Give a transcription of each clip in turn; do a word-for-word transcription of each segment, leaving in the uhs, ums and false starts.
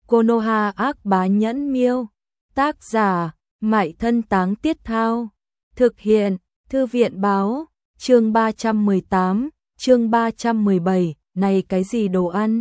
Konoha ác bá nhẫn miêu. Tác giả, Mại Thân Táng Tiết Thao. Thực hiện, Thư viện báo, chương ba trăm mười tám, chương ba trăm mười bảy, này cái gì đồ ăn?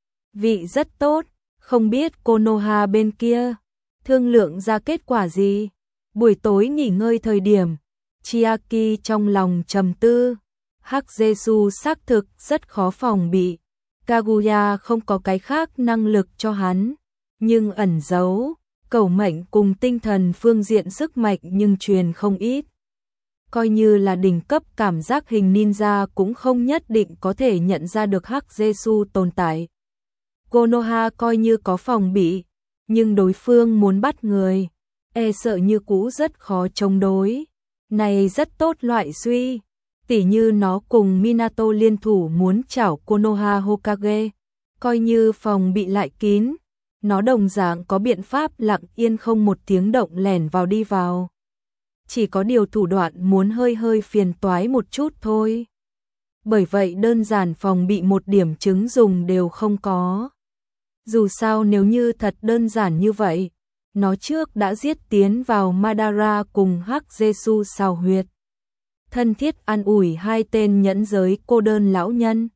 Vị rất tốt, không biết Konoha bên kia, thương lượng ra kết quả gì? Buổi tối nghỉ ngơi thời điểm, Chiaki trong lòng trầm tư, Hắc Jesu xác thực rất khó phòng bị. Kaguya không có cái khác năng lực cho hắn, nhưng ẩn giấu, cẩu mệnh cùng tinh thần phương diện sức mạnh nhưng truyền không ít. Coi như là đỉnh cấp cảm giác hình ninja cũng không nhất định có thể nhận ra được Hắc Jesu tồn tại. Konoha coi như có phòng bị, nhưng đối phương muốn bắt người, e sợ như cũ rất khó chống đối. Này rất tốt loại suy, tỉ như nó cùng Minato liên thủ muốn chảo Konoha Hokage, coi như phòng bị lại kín, nó đồng dạng có biện pháp lặng yên không một tiếng động lẻn vào đi vào. Chỉ có điều thủ đoạn muốn hơi hơi phiền toái một chút thôi. Bởi vậy đơn giản phòng bị một điểm chứng dùng đều không có. Dù sao nếu như thật đơn giản như vậy, nó trước đã giết tiến vào Madara cùng Hắc Jesu xào huyệt. Thân thiết an ủi hai tên nhẫn giới cô đơn lão nhân.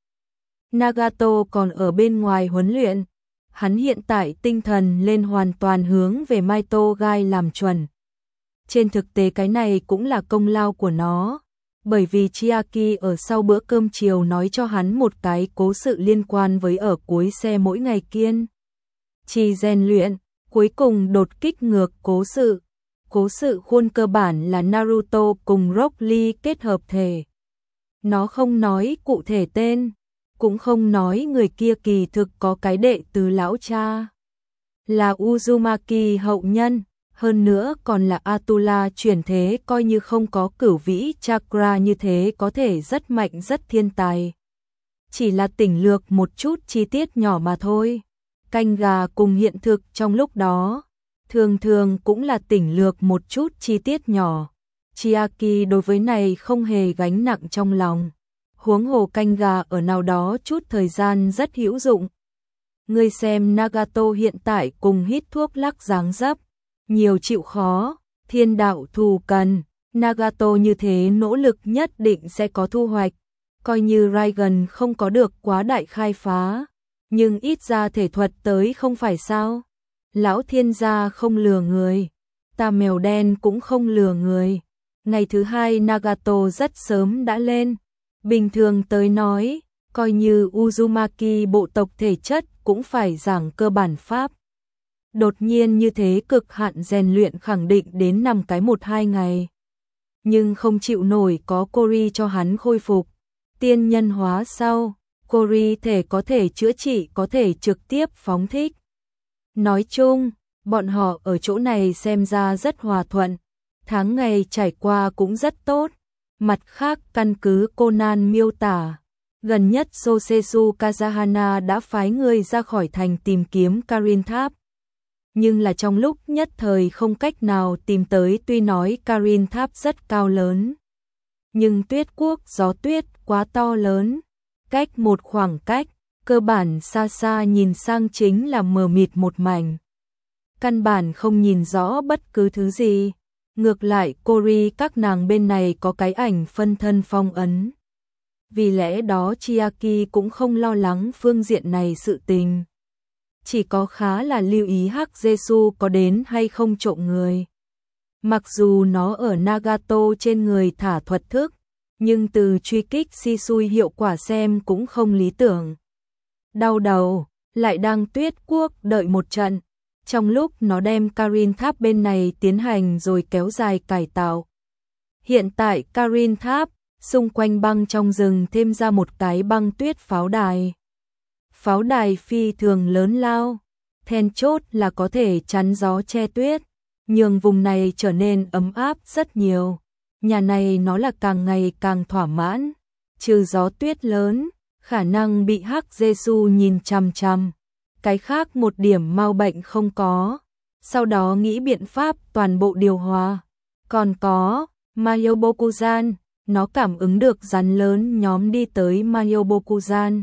Nagato còn ở bên ngoài huấn luyện, hắn hiện tại tinh thần lên hoàn toàn hướng về Maito Gai làm chuẩn. Trên thực tế cái này cũng là công lao của nó, bởi vì Chiaki ở sau bữa cơm chiều nói cho hắn một cái cố sự liên quan với ở cuối xe mỗi ngày kiên. Chỉ rèn luyện, cuối cùng đột kích ngược cố sự. Cố sự khuôn cơ bản là Naruto cùng Rock Lee kết hợp thể. Nó không nói cụ thể tên, cũng không nói người kia kỳ thực có cái đệ từ lão cha. Là Uzumaki hậu nhân, hơn nữa còn là Atula chuyển thế, coi như không có cửu vĩ chakra như thế có thể rất mạnh rất thiên tài. Chỉ là tỉnh lược một chút chi tiết nhỏ mà thôi. Canh gà cùng hiện thực trong lúc đó, thường thường cũng là tỉnh lược một chút chi tiết nhỏ. Chiaki đối với này không hề gánh nặng trong lòng. Huống hồ canh gà ở nào đó chút thời gian rất hữu dụng. Ngươi xem Nagato hiện tại cùng hít thuốc lắc dáng dấp, nhiều chịu khó, thiên đạo thù cần, Nagato như thế nỗ lực nhất định sẽ có thu hoạch. Coi như Raigan không có được quá đại khai phá, nhưng ít ra thể thuật tới không phải sao. Lão thiên gia không lừa người, ta mèo đen cũng không lừa người. Ngày thứ hai Nagato rất sớm đã lên. Bình thường tới nói, coi như Uzumaki bộ tộc thể chất cũng phải giảng cơ bản pháp. Đột nhiên như thế cực hạn rèn luyện khẳng định đến năm cái một hai ngày. Nhưng không chịu nổi có Kori cho hắn khôi phục. Tiên nhân hóa sau, Kori thể có thể chữa trị, có thể trực tiếp phóng thích. Nói chung, bọn họ ở chỗ này xem ra rất hòa thuận. Tháng ngày trải qua cũng rất tốt. Mặt khác căn cứ Conan miêu tả, gần nhất Sosetsu Kazahana đã phái người ra khỏi thành tìm kiếm Karin Tháp. Nhưng là trong lúc nhất thời không cách nào tìm tới, tuy nói Karin Tháp rất cao lớn. Nhưng tuyết quốc gió tuyết quá to lớn, cách một khoảng cách, cơ bản xa xa nhìn sang chính là mờ mịt một mảnh. Căn bản không nhìn rõ bất cứ thứ gì. Ngược lại Kori các nàng bên này có cái ảnh phân thân phong ấn. Vì lẽ đó Chiaki cũng không lo lắng phương diện này sự tình. Chỉ có khá là lưu ý Hắc Jesu có đến hay không trộm người. Mặc dù nó ở Nagato trên người thả thuật thức, nhưng từ truy kích Shisui hiệu quả xem cũng không lý tưởng. Đau đầu, lại đang tuyết quốc đợi một trận. Trong lúc nó đem Karin Tháp bên này tiến hành rồi kéo dài cải tạo. Hiện tại Karin Tháp, xung quanh băng trong rừng thêm ra một cái băng tuyết pháo đài. Pháo đài phi thường lớn lao, then chốt là có thể chắn gió che tuyết, nhường vùng này trở nên ấm áp rất nhiều. Nhà này nó là càng ngày càng thỏa mãn, trừ gió tuyết lớn, khả năng bị Hắc Jesu nhìn chằm chằm. Cái khác một điểm mau bệnh không có, sau đó nghĩ biện pháp toàn bộ điều hòa. Còn có, Mayobokuzan, nó cảm ứng được rắn lớn nhóm đi tới Mayobokuzan.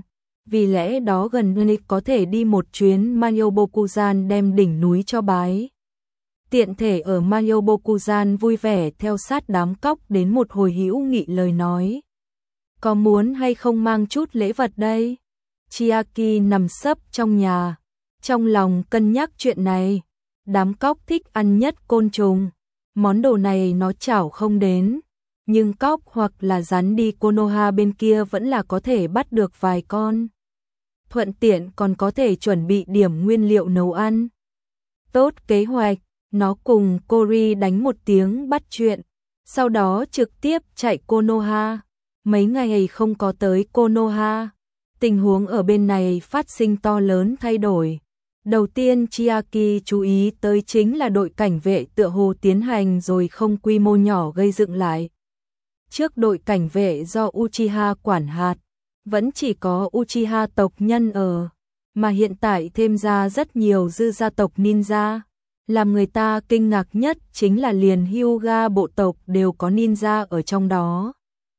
vì lẽ đó gần Munich có thể đi một chuyến Myeobokusan đem đỉnh núi cho bái. Tiện thể ở Myeobokusan vui vẻ theo sát đám cóc đến một hồi hữu nghị lời nói. Có muốn hay không mang chút lễ vật đây? Chiaki nằm sấp trong nhà, trong lòng cân nhắc chuyện này. Đám cóc thích ăn nhất côn trùng, món đồ này nó chảo không đến, nhưng cóc hoặc là rắn đi Konoha bên kia vẫn là có thể bắt được vài con. Thuận tiện còn có thể chuẩn bị điểm nguyên liệu nấu ăn. Tốt kế hoạch, nó cùng Cory đánh một tiếng bắt chuyện, sau đó trực tiếp chạy Konoha. Mấy ngày không có tới Konoha, tình huống ở bên này phát sinh to lớn thay đổi. Đầu tiên Chiaki chú ý tới chính là đội cảnh vệ tựa hồ tiến hành rồi không quy mô nhỏ gây dựng lại. Trước đội cảnh vệ do Uchiha quản hạt, vẫn chỉ có Uchiha tộc nhân ở, mà hiện tại thêm ra rất nhiều dư gia tộc ninja. Làm người ta kinh ngạc nhất chính là liền Hyuga bộ tộc đều có ninja ở trong đó.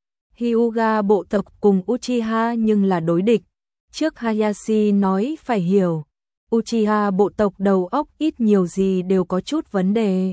Hyuga bộ tộc cùng Uchiha nhưng là đối địch. Trước Hayashi nói phải hiểu, Uchiha bộ tộc đầu óc ít nhiều gì đều có chút vấn đề.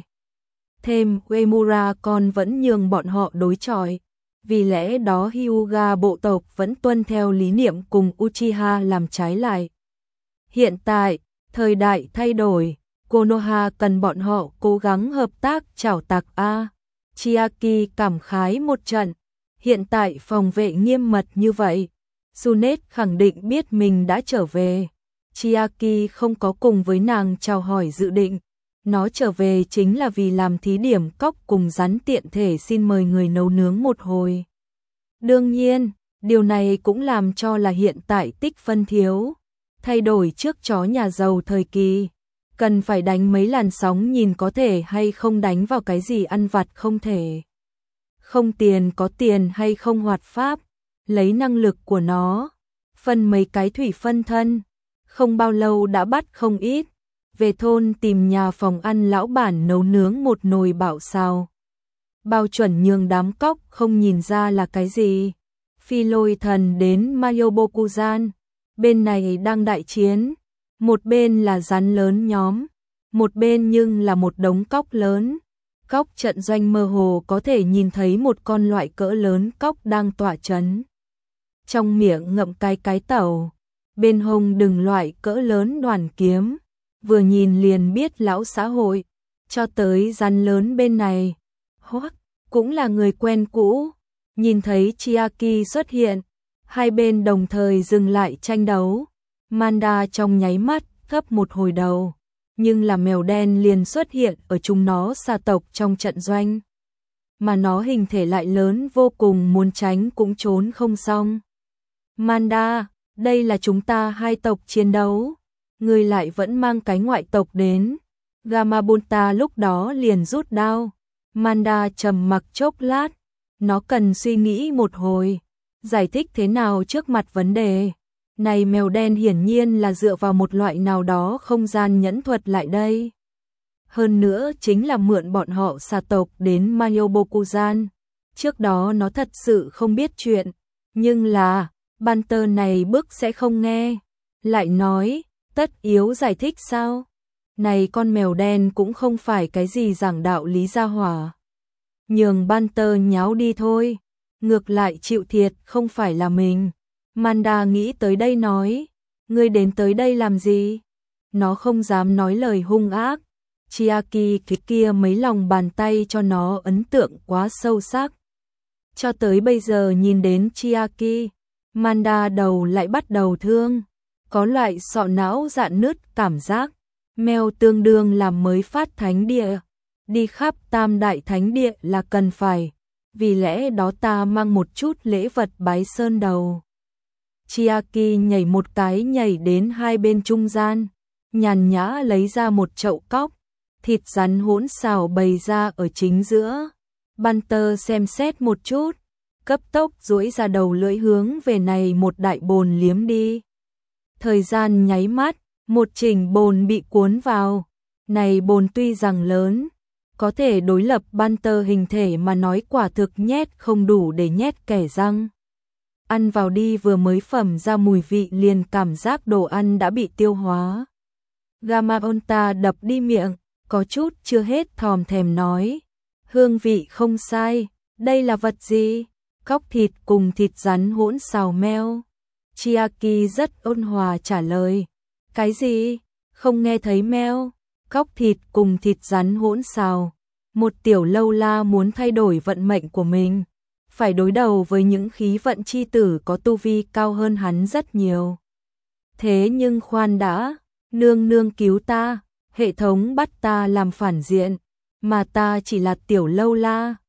Thêm Uemura còn vẫn nhường bọn họ đối chọi, vì lẽ đó Hyuga bộ tộc vẫn tuân theo lý niệm cùng Uchiha làm trái lại. Hiện tại, thời đại thay đổi, Konoha cần bọn họ cố gắng hợp tác chảo tặc a. Chiaki cảm khái một trận, hiện tại phòng vệ nghiêm mật như vậy, Sunet khẳng định biết mình đã trở về. Chiaki không có cùng với nàng chào hỏi dự định, nó trở về chính là vì làm thí điểm cóc cùng rắn tiện thể xin mời người nấu nướng một hồi. Đương nhiên, điều này cũng làm cho là hiện tại tích phân thiếu, thay đổi trước chó nhà giàu thời kỳ, cần phải đánh mấy làn sóng nhìn có thể hay không đánh vào cái gì ăn vặt không thể. Không tiền có tiền hay không hoạt pháp, lấy năng lực của nó, phân mấy cái thủy phân thân, không bao lâu đã bắt không ít, về thôn tìm nhà phòng ăn lão bản nấu nướng một nồi bảo xào. Bao chuẩn nhường đám cóc không nhìn ra là cái gì. Phi lôi thần đến Myeobokusan, bên này đang đại chiến, một bên là rắn lớn nhóm, một bên nhưng là một đống cóc lớn. Cóc trận doanh mơ hồ có thể nhìn thấy một con loại cỡ lớn cóc đang tỏa chấn. Trong miệng ngậm cái cái tẩu, bên hông đừng loại cỡ lớn đoàn kiếm, vừa nhìn liền biết lão xã hội, cho tới rắn lớn bên này. Hoắc, cũng là người quen cũ, nhìn thấy Chiaki xuất hiện, hai bên đồng thời dừng lại tranh đấu. Manda trong nháy mắt thấp một hồi đầu, nhưng là mèo đen liền xuất hiện ở chúng nó xa tộc trong trận doanh. Mà nó hình thể lại lớn vô cùng, muốn tránh cũng trốn không xong. Manda, đây là chúng ta hai tộc chiến đấu, người lại vẫn mang cái ngoại tộc đến. Gamabunta lúc đó liền rút đao. Manda trầm mặc chốc lát, nó cần suy nghĩ một hồi, giải thích thế nào trước mặt vấn đề. Này mèo đen hiển nhiên là dựa vào một loại nào đó không gian nhẫn thuật lại đây. Hơn nữa chính là mượn bọn họ xà tộc đến Myeobokusan. Trước đó nó thật sự không biết chuyện, nhưng là Banter này bức sẽ không nghe. Lại nói, tất yếu giải thích sao? Này con mèo đen cũng không phải cái gì giảng đạo lý gia hỏa. Nhường Banter nháo đi thôi, ngược lại chịu thiệt không phải là mình. Manda nghĩ tới đây nói, ngươi đến tới đây làm gì? Nó không dám nói lời hung ác. Chiaki cái kia mấy lòng bàn tay cho nó ấn tượng quá sâu sắc. Cho tới bây giờ nhìn đến Chiaki, Manda đầu lại bắt đầu thương, có loại sọ não dạn nứt cảm giác. Mèo tương đương làm mới phát thánh địa, đi khắp tam đại thánh địa là cần phải, vì lẽ đó ta mang một chút lễ vật bái sơn đầu. Chiaki nhảy một cái nhảy đến hai bên trung gian, nhàn nhã lấy ra một chậu cóc, thịt rắn hỗn xào bày ra ở chính giữa. Banter xem xét một chút, cấp tốc duỗi ra đầu lưỡi hướng về này một đại bồn liếm đi. Thời gian nháy mắt, một chỉnh bồn bị cuốn vào. Này bồn tuy rằng lớn, có thể đối lập Banter hình thể mà nói quả thực nhét không đủ để nhét kẻ răng. ăn vào đi, vừa mới phẩm ra mùi vị liền cảm giác đồ ăn đã bị tiêu hóa. Gamaonta đập đi miệng, có chút chưa hết thòm thèm nói. Hương vị không sai, đây là vật gì? Cóc thịt cùng thịt rắn hỗn xào meo. Chiaki rất ôn hòa trả lời. Cái gì? Không nghe thấy meo. Cóc thịt cùng thịt rắn hỗn xào. Một tiểu lâu la muốn thay đổi vận mệnh của mình, phải đối đầu với những khí vận chi tử có tu vi cao hơn hắn rất nhiều. Thế nhưng khoan đã, nương nương cứu ta, hệ thống bắt ta làm phản diện, mà ta chỉ là tiểu lâu la.